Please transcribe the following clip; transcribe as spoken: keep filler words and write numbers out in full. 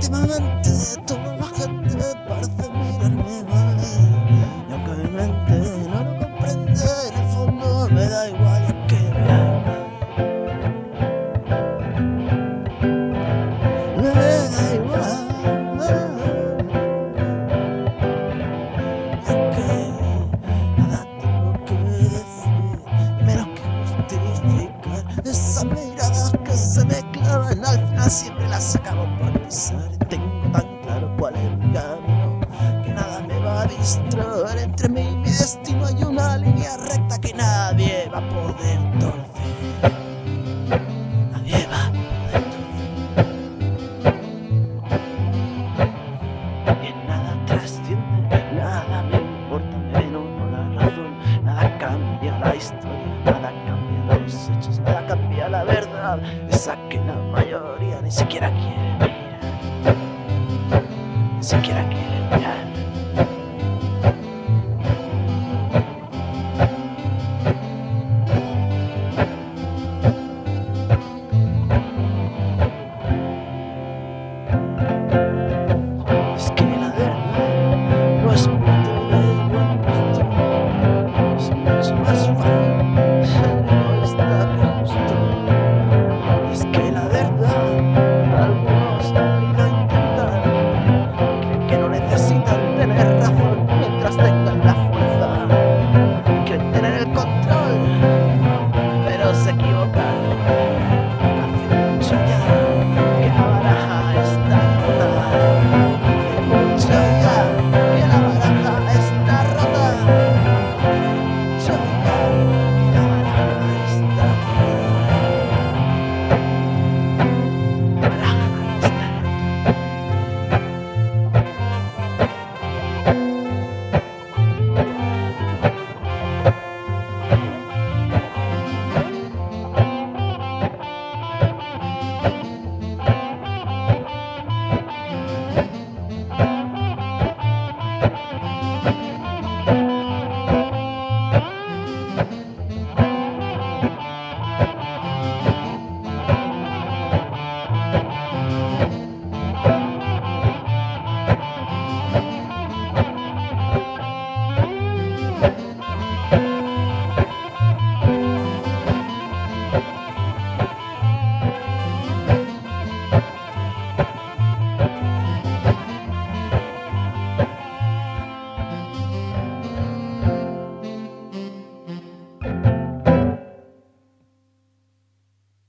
últimamente toda la gente parece mirarme mal. Y aunque mi mente no lo comprende, en el fondo me da igual, y es que me da igual. Me da igual. Y es que nada tengo que decir, menos que justificar esas miradas que se me clavan. Al final siempre las acabo por pisar. Tengo tan claro cuál es mi camino que nada me va a distraer. Entre mí y mi destino hay una línea recta que nadie va a poder torcer. Nadie va a poder torcer. Y nada trasciende, nada me importa menos la razón. Nada cambia la historia, nada cambia los hechos, nada cambia la verdad. Esa que